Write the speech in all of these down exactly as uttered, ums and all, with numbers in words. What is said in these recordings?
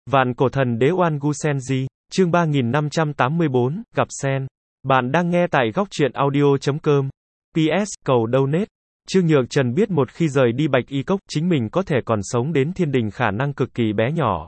Vạn cổ thần đế Oan Gu Senji, chương ba nghìn năm trăm tám mươi bốn, gặp Sen. Bạn đang nghe tại góc truyện audio chấm com. pê ét, cầu donate. Trương Nhược Trần biết một khi rời đi Bạch Y Cốc, chính mình có thể còn sống đến thiên đình khả năng cực kỳ bé nhỏ.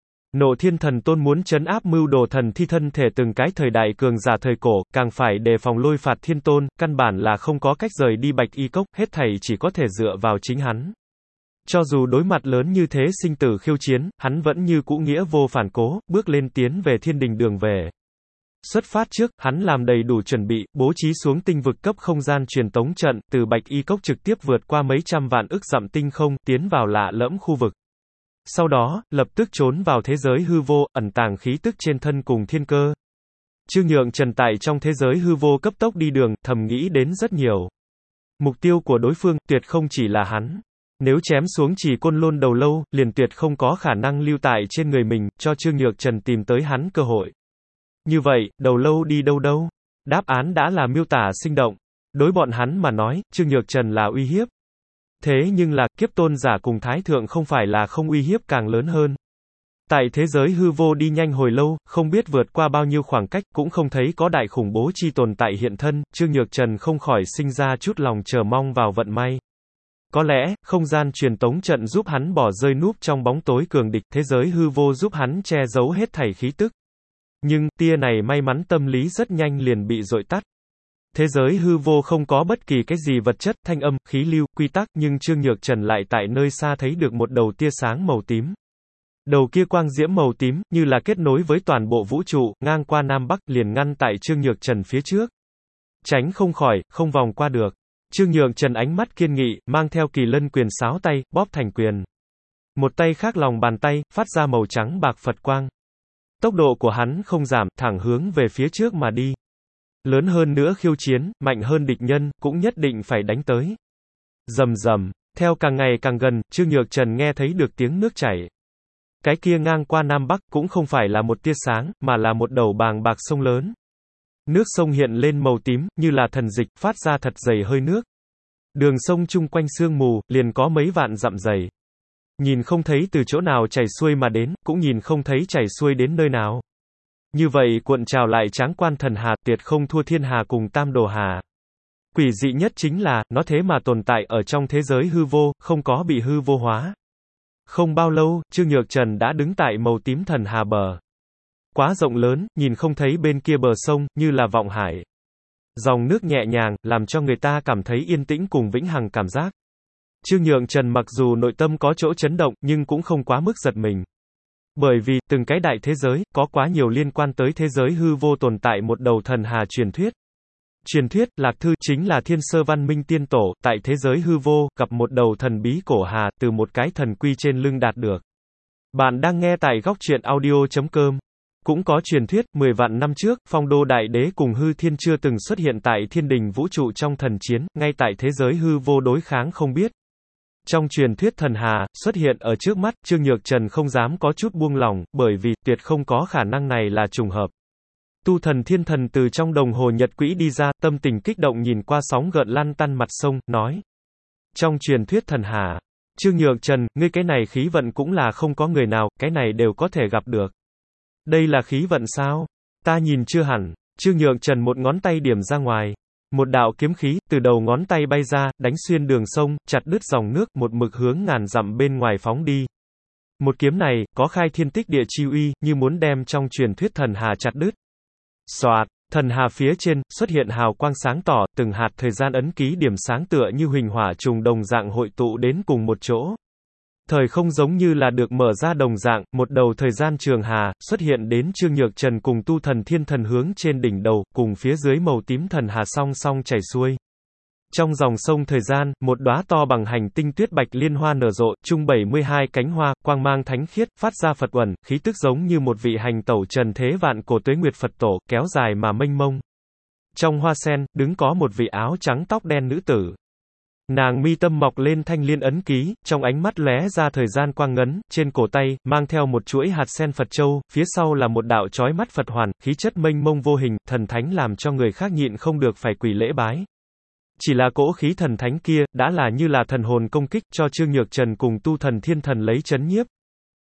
Nộ Thiên Thần Tôn muốn trấn áp mưu đồ thần thi thân thể từng cái thời đại cường giả thời cổ, càng phải đề phòng lôi phạt thiên tôn, căn bản là không có cách rời đi Bạch Y Cốc, hết thảy chỉ có thể dựa vào chính hắn. Cho dù đối mặt lớn như thế sinh tử khiêu chiến, hắn vẫn như cũ nghĩa vô phản cố, bước lên tiến về thiên đình đường về. Xuất phát trước, hắn làm đầy đủ chuẩn bị, bố trí xuống tinh vực cấp không gian truyền tống trận, từ Bạch Y Cốc trực tiếp vượt qua mấy trăm vạn ức dặm tinh không, tiến vào lạ lẫm khu vực. Sau đó, lập tức trốn vào thế giới hư vô, ẩn tàng khí tức trên thân cùng thiên cơ. Trương Nhượng Trần tại trong thế giới hư vô cấp tốc đi đường, thầm nghĩ đến rất nhiều. Mục tiêu của đối phương, tuyệt không chỉ là hắn. Nếu chém xuống chỉ côn lôn đầu lâu, liền tuyệt không có khả năng lưu tại trên người mình, cho Trương Nhược Trần tìm tới hắn cơ hội. Như vậy, đầu lâu đi đâu đâu? Đáp án đã là miêu tả sinh động. Đối bọn hắn mà nói, Trương Nhược Trần là uy hiếp. Thế nhưng là, kiếp tôn giả cùng thái thượng không phải là không uy hiếp càng lớn hơn. Tại thế giới hư vô đi nhanh hồi lâu, không biết vượt qua bao nhiêu khoảng cách, cũng không thấy có đại khủng bố chi tồn tại hiện thân, Trương Nhược Trần không khỏi sinh ra chút lòng chờ mong vào vận may. Có lẽ, không gian truyền tống trận giúp hắn bỏ rơi núp trong bóng tối cường địch, thế giới hư vô giúp hắn che giấu hết thảy khí tức. Nhưng, tia này may mắn tâm lý rất nhanh liền bị dội tắt. Thế giới hư vô không có bất kỳ cái gì vật chất, thanh âm, khí lưu, quy tắc, nhưng Trương Nhược Trần lại tại nơi xa thấy được một đầu tia sáng màu tím. Đầu kia quang diễm màu tím, như là kết nối với toàn bộ vũ trụ, ngang qua Nam Bắc, liền ngăn tại Trương Nhược Trần phía trước. Tránh không khỏi, không vòng qua được. Trương Nhược Trần ánh mắt kiên nghị, mang theo kỳ lân quyền sáo tay, bóp thành quyền. Một tay khác lòng bàn tay, phát ra màu trắng bạc Phật quang. Tốc độ của hắn không giảm, thẳng hướng về phía trước mà đi. Lớn hơn nữa khiêu chiến, mạnh hơn địch nhân, cũng nhất định phải đánh tới. Rầm rầm, theo càng ngày càng gần, Trương Nhược Trần nghe thấy được tiếng nước chảy. Cái kia ngang qua Nam Bắc, cũng không phải là một tia sáng, mà là một đầu bàng bạc sông lớn. Nước sông hiện lên màu tím, như là thần dịch, phát ra thật dày hơi nước. Đường sông chung quanh sương mù, liền có mấy vạn dặm dày. Nhìn không thấy từ chỗ nào chảy xuôi mà đến, cũng nhìn không thấy chảy xuôi đến nơi nào. Như vậy cuộn trào lại tráng quan thần hà, tuyệt không thua thiên hà cùng tam đồ hà. Quỷ dị nhất chính là, nó thế mà tồn tại ở trong thế giới hư vô, không có bị hư vô hóa. Không bao lâu, Trương Nhược Trần đã đứng tại màu tím thần hà bờ. Quá rộng lớn, nhìn không thấy bên kia bờ sông, như là vọng hải. Dòng nước nhẹ nhàng, làm cho người ta cảm thấy yên tĩnh cùng vĩnh hằng cảm giác. Trương Nhượng Trần mặc dù nội tâm có chỗ chấn động, nhưng cũng không quá mức giật mình. Bởi vì, từng cái đại thế giới, có quá nhiều liên quan tới thế giới hư vô tồn tại một đầu thần hà truyền thuyết. Truyền thuyết, Lạc Thư, chính là thiên sơ văn minh tiên tổ, tại thế giới hư vô, gặp một đầu thần bí cổ hà, từ một cái thần quy trên lưng đạt được. Bạn đang nghe tại góc truyện audio chấm com. Cũng có truyền thuyết, mười vạn năm trước, Phong Đô Đại Đế cùng Hư Thiên chưa từng xuất hiện tại thiên đình vũ trụ trong thần chiến, ngay tại thế giới hư vô đối kháng không biết. Trong truyền thuyết thần hà, xuất hiện ở trước mắt, Trương Nhược Trần không dám có chút buông lỏng, bởi vì, tuyệt không có khả năng này là trùng hợp. Tu thần thiên thần từ trong đồng hồ nhật quỹ đi ra, tâm tình kích động nhìn qua sóng gợn lăn tăn mặt sông, nói. Trong truyền thuyết thần hà, Trương Nhược Trần, ngươi cái này khí vận cũng là không có người nào, cái này đều có thể gặp được. Đây là khí vận sao? Ta nhìn chưa hẳn. Trương Nhượng Trần một ngón tay điểm ra ngoài. Một đạo kiếm khí, từ đầu ngón tay bay ra, đánh xuyên đường sông, chặt đứt dòng nước, một mực hướng ngàn dặm bên ngoài phóng đi. Một kiếm này, có khai thiên tích địa chi uy, như muốn đem trong truyền thuyết thần hà chặt đứt. Xoạt, thần hà phía trên, xuất hiện hào quang sáng tỏ, từng hạt thời gian ấn ký điểm sáng tựa như huỳnh hỏa trùng đồng dạng hội tụ đến cùng một chỗ. Thời không giống như là được mở ra đồng dạng, một đầu thời gian trường hà, xuất hiện đến Trương Nhược Trần cùng tu thần thiên thần hướng trên đỉnh đầu, cùng phía dưới màu tím thần hà song song chảy xuôi. Trong dòng sông thời gian, một đóa to bằng hành tinh tuyết bạch liên hoa nở rộ, chung bảy mươi hai cánh hoa, quang mang thánh khiết, phát ra Phật uẩn, khí tức giống như một vị hành tẩu trần thế vạn cổ tuế nguyệt Phật tổ, kéo dài mà mênh mông. Trong hoa sen, đứng có một vị áo trắng tóc đen nữ tử. Nàng mi tâm mọc lên thanh liên ấn ký, trong ánh mắt lóe ra thời gian quang ngấn, trên cổ tay, mang theo một chuỗi hạt sen Phật châu, phía sau là một đạo chói mắt Phật hoàn, khí chất mênh mông vô hình, thần thánh làm cho người khác nhịn không được phải quỳ lễ bái. Chỉ là cỗ khí thần thánh kia, đã là như là thần hồn công kích cho Trương Nhược Trần cùng tu thần thiên thần lấy chấn nhiếp.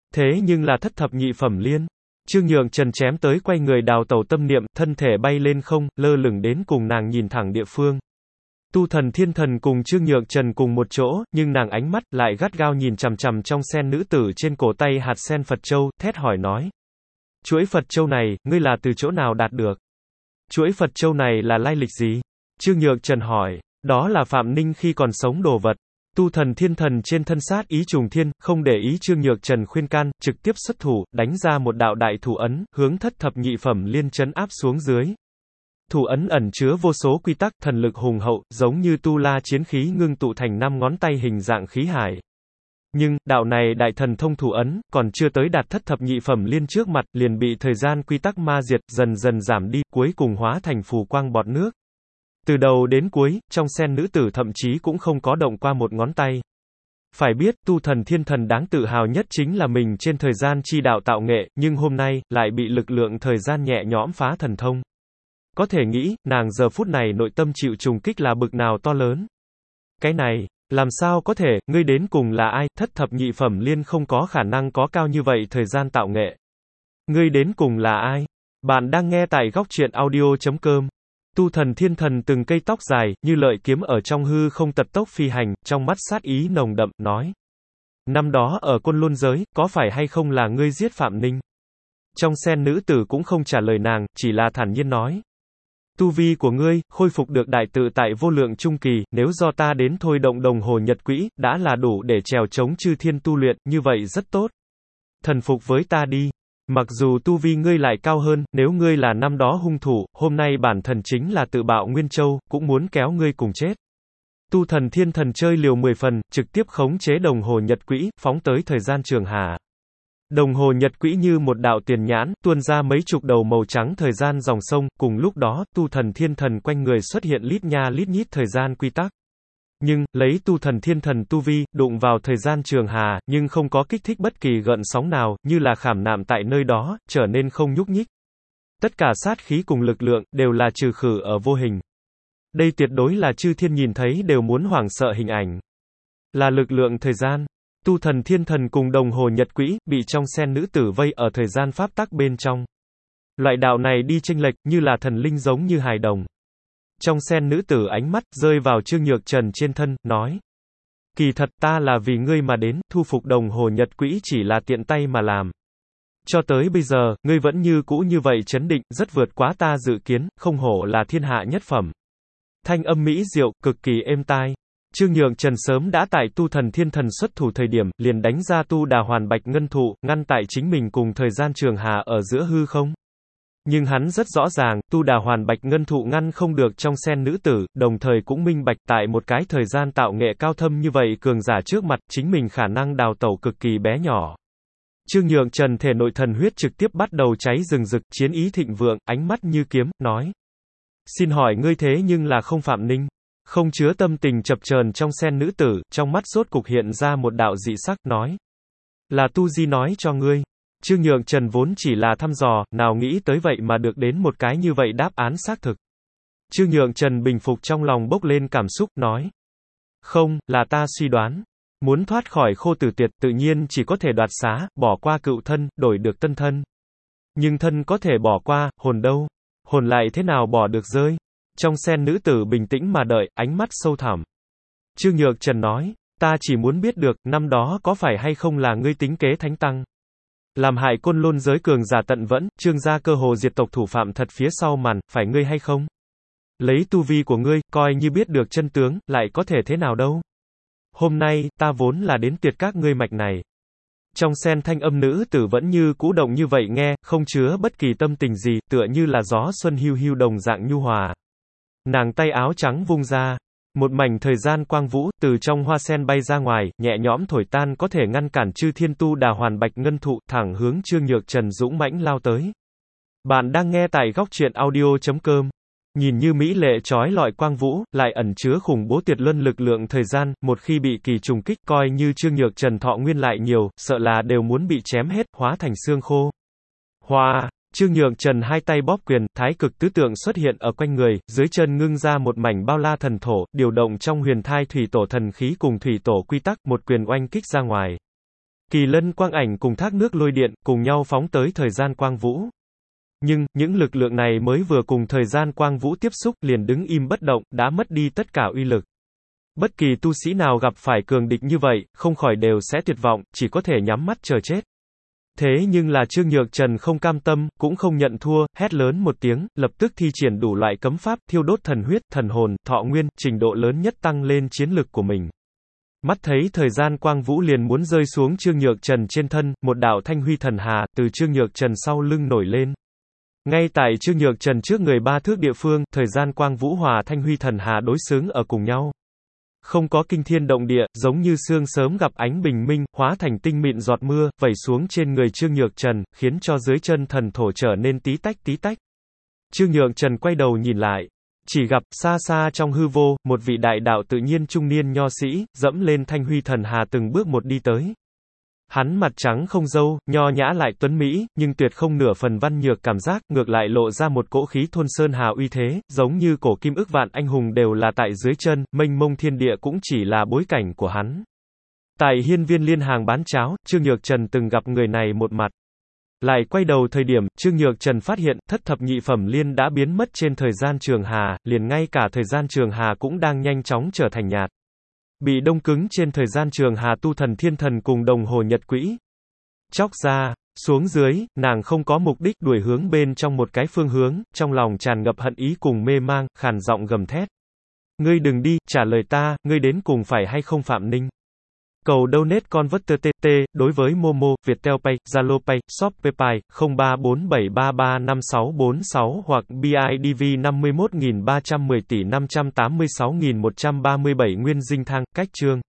Thế nhưng là thất thập nhị phẩm liên. Trương Nhượng Trần chém tới quay người đào tẩu tâm niệm, thân thể bay lên không, lơ lửng đến cùng nàng nhìn thẳng địa phương. Tu Thần Thiên Thần cùng Trương Nhượng Trần cùng một chỗ, nhưng nàng ánh mắt lại gắt gao nhìn chằm chằm trong sen nữ tử trên cổ tay hạt sen Phật Châu, thét hỏi nói. Chuỗi Phật Châu này, ngươi là từ chỗ nào đạt được? Chuỗi Phật Châu này là lai lịch gì? Trương Nhượng Trần hỏi. Đó là Phạm Ninh khi còn sống đồ vật. Tu Thần Thiên Thần trên thân sát ý trùng thiên, không để ý Trương Nhượng Trần khuyên can, trực tiếp xuất thủ, đánh ra một đạo đại thủ ấn, hướng thất thập nhị phẩm liên trấn áp xuống dưới. Thủ ấn ẩn chứa vô số quy tắc, thần lực hùng hậu, giống như tu la chiến khí ngưng tụ thành năm ngón tay hình dạng khí hải. Nhưng, đạo này đại thần thông thủ ấn, còn chưa tới đạt thất thập nhị phẩm liên trước mặt, liền bị thời gian quy tắc ma diệt, dần dần giảm đi, cuối cùng hóa thành phù quang bọt nước. Từ đầu đến cuối, trong sen nữ tử thậm chí cũng không có động qua một ngón tay. Phải biết, Tu Thần Thiên Thần đáng tự hào nhất chính là mình trên thời gian chi đạo tạo nghệ, nhưng hôm nay, lại bị lực lượng thời gian nhẹ nhõm phá thần thông. Có thể nghĩ, nàng giờ phút này nội tâm chịu trùng kích là bực nào to lớn. Cái này, làm sao có thể, ngươi đến cùng là ai, thất thập nhị phẩm liên không có khả năng có cao như vậy thời gian tạo nghệ. Ngươi đến cùng là ai? Bạn đang nghe tại góc truyện audio chấm com. Tu Thần Thiên Thần từng cây tóc dài, như lợi kiếm ở trong hư không tật tốc phi hành, trong mắt sát ý nồng đậm, nói. Năm đó ở Côn Lôn giới, có phải hay không là ngươi giết Phạm Ninh? Trong sen nữ tử cũng không trả lời nàng, chỉ là thản nhiên nói. Tu vi của ngươi, khôi phục được đại tự tại vô lượng trung kỳ, nếu do ta đến thôi động đồng hồ nhật quỹ, đã là đủ để trèo chống chư thiên tu luyện, như vậy rất tốt. Thần phục với ta đi. Mặc dù tu vi ngươi lại cao hơn, nếu ngươi là năm đó hung thủ, hôm nay bản thần chính là tự bạo Nguyên Châu, cũng muốn kéo ngươi cùng chết. Tu Thần Thiên Thần chơi liều mười phần, trực tiếp khống chế đồng hồ nhật quỹ, phóng tới thời gian trường hà. Đồng hồ nhật quỹ như một đạo tiền nhãn, tuôn ra mấy chục đầu màu trắng thời gian dòng sông, cùng lúc đó, Tu Thần Thiên Thần quanh người xuất hiện lít nha lít nhít thời gian quy tắc. Nhưng, lấy Tu Thần Thiên Thần tu vi, đụng vào thời gian trường hà, nhưng không có kích thích bất kỳ gợn sóng nào, như là khảm nạm tại nơi đó, trở nên không nhúc nhích. Tất cả sát khí cùng lực lượng, đều là trừ khử ở vô hình. Đây tuyệt đối là chư thiên nhìn thấy đều muốn hoảng sợ hình ảnh. Là lực lượng thời gian. Tu Thần Thiên Thần cùng đồng hồ nhật quỹ, bị trong sen nữ tử vây ở thời gian pháp tắc bên trong. Loại đạo này đi chênh lệch, như là thần linh giống như hài đồng. Trong sen nữ tử ánh mắt, rơi vào Trương Nhượng Trần trên thân, nói. Kỳ thật ta là vì ngươi mà đến, thu phục đồng hồ nhật quỹ chỉ là tiện tay mà làm. Cho tới bây giờ, ngươi vẫn như cũ như vậy chấn định, rất vượt quá ta dự kiến, không hổ là thiên hạ nhất phẩm. Thanh âm mỹ diệu, cực kỳ êm tai. Trương Nhượng Trần sớm đã tại Tu Thần Thiên Thần xuất thủ thời điểm, liền đánh ra Tu Đà Hoàn Bạch Ngân Thụ, ngăn tại chính mình cùng thời gian trường hà ở giữa hư không. Nhưng hắn rất rõ ràng, Tu Đà Hoàn Bạch Ngân Thụ ngăn không được trong sen nữ tử, đồng thời cũng minh bạch tại một cái thời gian tạo nghệ cao thâm như vậy cường giả trước mặt, chính mình khả năng đào tẩu cực kỳ bé nhỏ. Trương Nhượng Trần thể nội thần huyết trực tiếp bắt đầu cháy rừng rực, chiến ý thịnh vượng, ánh mắt như kiếm, nói. Xin hỏi ngươi thế nhưng là không Phạm Ninh. Không chứa tâm tình chập chờn trong sen nữ tử, trong mắt rốt cục hiện ra một đạo dị sắc, nói. Là Tu Di nói cho ngươi. Trương Nhượng Trần vốn chỉ là thăm dò, nào nghĩ tới vậy mà được đến một cái như vậy đáp án xác thực. Trương Nhượng Trần bình phục trong lòng bốc lên cảm xúc, nói. Không, là ta suy đoán. Muốn thoát khỏi khô tử tiệt, tự nhiên chỉ có thể đoạt xá, bỏ qua cựu thân, đổi được tân thân. Nhưng thân có thể bỏ qua, hồn đâu? Hồn lại thế nào bỏ được rơi? Trong sen nữ tử bình tĩnh mà đợi, ánh mắt sâu thẳm. Trương Nhượng Trần nói, ta chỉ muốn biết được, năm đó có phải hay không là ngươi tính kế thánh tăng. Làm hại Côn Lôn giới cường giả tận vẫn, Trương gia cơ hồ diệt tộc thủ phạm thật phía sau màn, phải ngươi hay không? Lấy tu vi của ngươi, coi như biết được chân tướng, lại có thể thế nào đâu? Hôm nay, ta vốn là đến tuyệt các ngươi mạch này. Trong sen thanh âm nữ tử vẫn như cũ động như vậy nghe, không chứa bất kỳ tâm tình gì, tựa như là gió xuân hiu hiu đồng dạng nhu hòa. Nàng tay áo trắng vung ra, một mảnh thời gian quang vũ, từ trong hoa sen bay ra ngoài, nhẹ nhõm thổi tan có thể ngăn cản chư thiên Tu Đà Hoàn Bạch Ngân Thụ, thẳng hướng Trương Nhượng Trần dũng mãnh lao tới. Bạn đang nghe tại góc truyện audio chấm com. Nhìn như mỹ lệ chói lọi quang vũ, lại ẩn chứa khủng bố tuyệt luân lực lượng thời gian, một khi bị kỳ trùng kích, coi như Trương Nhượng Trần thọ nguyên lại nhiều, sợ là đều muốn bị chém hết, hóa thành xương khô. Hoa! Trương Nhượng Trần hai tay bóp quyền, thái cực tứ tượng xuất hiện ở quanh người, dưới chân ngưng ra một mảnh bao la thần thổ, điều động trong huyền thai thủy tổ thần khí cùng thủy tổ quy tắc, một quyền oanh kích ra ngoài. Kỳ lân quang ảnh cùng thác nước lôi điện, cùng nhau phóng tới thời gian quang vũ. Nhưng, những lực lượng này mới vừa cùng thời gian quang vũ tiếp xúc, liền đứng im bất động, đã mất đi tất cả uy lực. Bất kỳ tu sĩ nào gặp phải cường địch như vậy, không khỏi đều sẽ tuyệt vọng, chỉ có thể nhắm mắt chờ chết. Thế nhưng là Trương Nhược Trần không cam tâm, cũng không nhận thua, hét lớn một tiếng, lập tức thi triển đủ loại cấm pháp, thiêu đốt thần huyết, thần hồn, thọ nguyên, trình độ lớn nhất tăng lên chiến lực của mình. Mắt thấy thời gian quang vũ liền muốn rơi xuống Trương Nhược Trần trên thân, một đạo thanh huy thần hà, từ Trương Nhược Trần sau lưng nổi lên. Ngay tại Trương Nhược Trần trước người ba thước địa phương, thời gian quang vũ hòa thanh huy thần hà đối xứng ở cùng nhau. Không có kinh thiên động địa, giống như sương sớm gặp ánh bình minh, hóa thành tinh mịn giọt mưa, vẩy xuống trên người Trương Nhược Trần, khiến cho dưới chân thần thổ trở nên tí tách tí tách. Trương Nhược Trần quay đầu nhìn lại. Chỉ gặp, xa xa trong hư vô, một vị đại đạo tự nhiên trung niên nho sĩ, dẫm lên thanh huy thần hà từng bước một đi tới. Hắn mặt trắng không râu, nho nhã lại tuấn mỹ, nhưng tuyệt không nửa phần văn nhược cảm giác, ngược lại lộ ra một cỗ khí thôn sơn hà uy thế, giống như cổ kim ức vạn anh hùng đều là tại dưới chân, mênh mông thiên địa cũng chỉ là bối cảnh của hắn. Tại hiên viên liên hàng bán cháo, Trương Nhược Trần từng gặp người này một mặt. Lại quay đầu thời điểm, Trương Nhược Trần phát hiện, thất thập nhị phẩm liên đã biến mất trên thời gian trường hà, liền ngay cả thời gian trường hà cũng đang nhanh chóng trở thành nhạt. Bị đông cứng trên thời gian trường hà tu thần thiên thần cùng đồng hồ nhật quỹ. Chóc ra, xuống dưới, nàng không có mục đích đuổi hướng bên trong một cái phương hướng, trong lòng tràn ngập hận ý cùng mê mang, khàn giọng gầm thét. Ngươi đừng đi, trả lời ta, ngươi đến cùng phải hay không Phạm Ninh. Cầu donate converter tê tê, đối với Momo, Viettel Pay, Zalo Pay, Shopee Pay, không ba bốn bảy ba ba năm sáu bốn sáu hoặc bê i đê vê năm mươi mốt nghìn ba trăm mười tỷ năm trăm tám mươi sáu nghìn một trăm ba mươi bảy Nguyên Dinh Thang, cách chương.